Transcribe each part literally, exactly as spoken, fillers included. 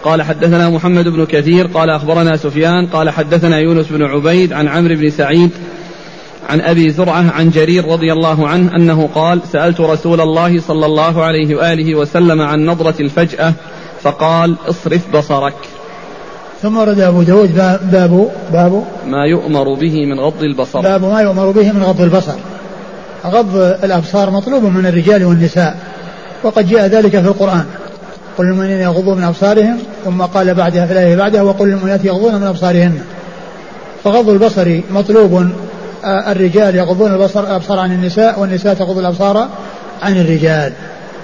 قال حدثنا محمد بن كثير قال أخبرنا سفيان قال حدثنا يونس بن عبيد عن عمرو بن سعيد عن أبي زرعة عن جرير رضي الله عنه أنه قال سألت رسول الله صلى الله عليه وآله وسلم عن نظرة الفجأة فقال اصرف بصرك. ثم ورد أبو داود باب, باب ما يؤمر به من غض البصر. باب ما يؤمر به من غض البصر. غض الأبصار مطلوب من الرجال والنساء، وقد جاء ذلك في القرآن. قل للمؤمنين يغضوا من أبصارهم، ثم قال بعدها في الآية بعدها وقل للمؤمنات يغضون من أبصارهن. فغض البصر مطلوب، الرجال يغضون البصر الأبصار عن النساء، والنساء تغض الأبصار عن الرجال.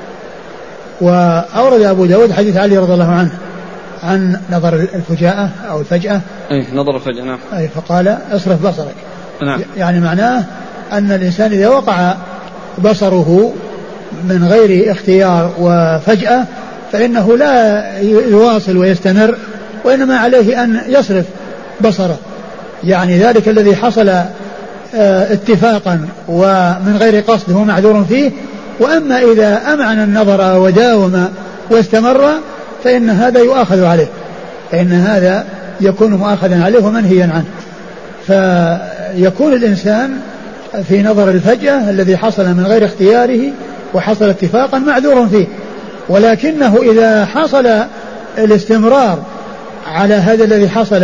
وأورد أبو داود حديث علي رضي الله عنه عن نظر الفجاءة أو الفجأة. أي نظر الفجأة نعم. أي فقال اصرف بصرك. نعم. يعني معناه أن الإنسان إذا وقع بصره من غير اختيار وفجأة فإنه لا يواصل ويستمر، وإنما عليه أن يصرف بصره. يعني ذلك الذي حصل اتفاقا ومن غير قصد هو معذور فيه، وأما إذا أمعن النظر وداوم واستمر فإن هذا يؤاخذ عليه، فإن هذا يكون مؤاخذا عليه ومنهيا عنه. فيكون الإنسان في نظر الفجأة الذي حصل من غير اختياره وحصل اتفاقا معذور فيه، ولكنه إذا حصل الاستمرار على هذا الذي حصل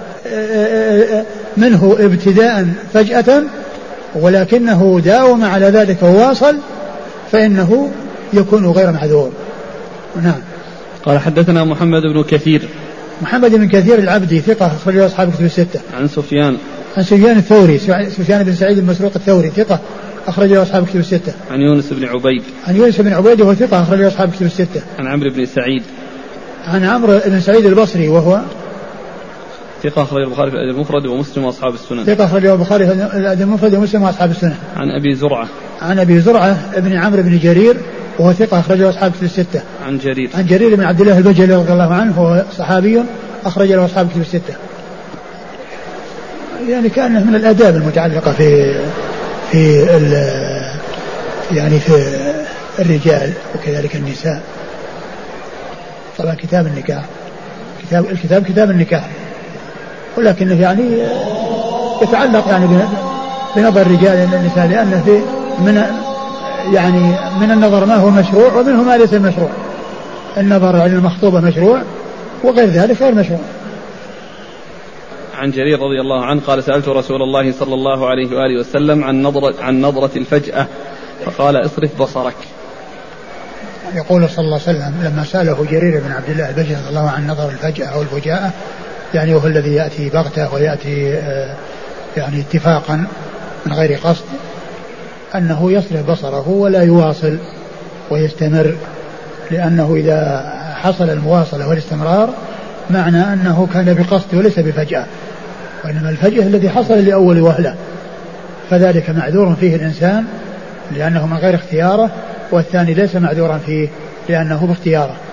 منه ابتداء فجأة ولكنه داوم على ذلك وواصل فإنه يكون غير معذور. نعم. قال حدثنا محمد بن كثير. محمد بن كثير العبدي ثقة أخرجه أصحاب الكتب الستة. عن سفيان. عن سفيان الثوري، سفيان بن سعيد المسروق الثوري ثقة أخرجه أصحاب الكتب الستة. عن يونس بن عبيد. عن يونس بن عبيد وهو ثقة أخرجه أصحاب الكتب الستة. عن عمرو بن سعيد. عن عمرو بن سعيد البصري وهو ثقة أخرجه البخاري في الأدب المفرد ومسلم وأصحاب السنن. ثقة أخرجه البخاري في الأدب المفرد ومسلم وأصحاب السنن. عن أبي زرعة. عن أبي زرعة ابن عمرو بن جرير وهو ثقة أخرجه أصحاب الكتب الستة. عن جرير. عن جرير بن عبد الله البجلي رضي الله عنه وهو صحابي أخرج له أصحاب الكتب الستة. يعني كأنه من الآداب المتعلقة في في يعني في الرجال وكذلك النساء. طبعا كتاب النكاح، كتاب الكتاب كتاب النكاح، ولكنه يعني يتعلق يعني بنظر الرجال إلى النساء، لأنه في من يعني من النظر ما هو مشروع ومنه ما ليس مشروع. النظر على المخطوبة مشروع وغير ذلك غير مشروع. عن جرير رضي الله عنه قال سألت رسول الله صلى الله عليه وآله وسلم عن نظرة عن نظرة الفجأة فقال اصرف بصرك. يقول صلى الله عليه وسلم لما سأله جرير بن عبد الله البجلي رضي الله عن نظر الفجأة أو الفجاءة، يعني وهو الذي يأتي بغتة ويأتي يعني اتفاقا من غير قصد، أنه يصرف بصره ولا يواصل ويستمر، لأنه إذا حصل المواصلة والاستمرار معنى أنه كان بقصد وليس بفجأة، وإنما الفجأة الذي حصل لأول وهلة، فذلك معذور فيه الإنسان لأنه من غير اختياره، والثاني ليس معذورا فيه لأنه باختياره.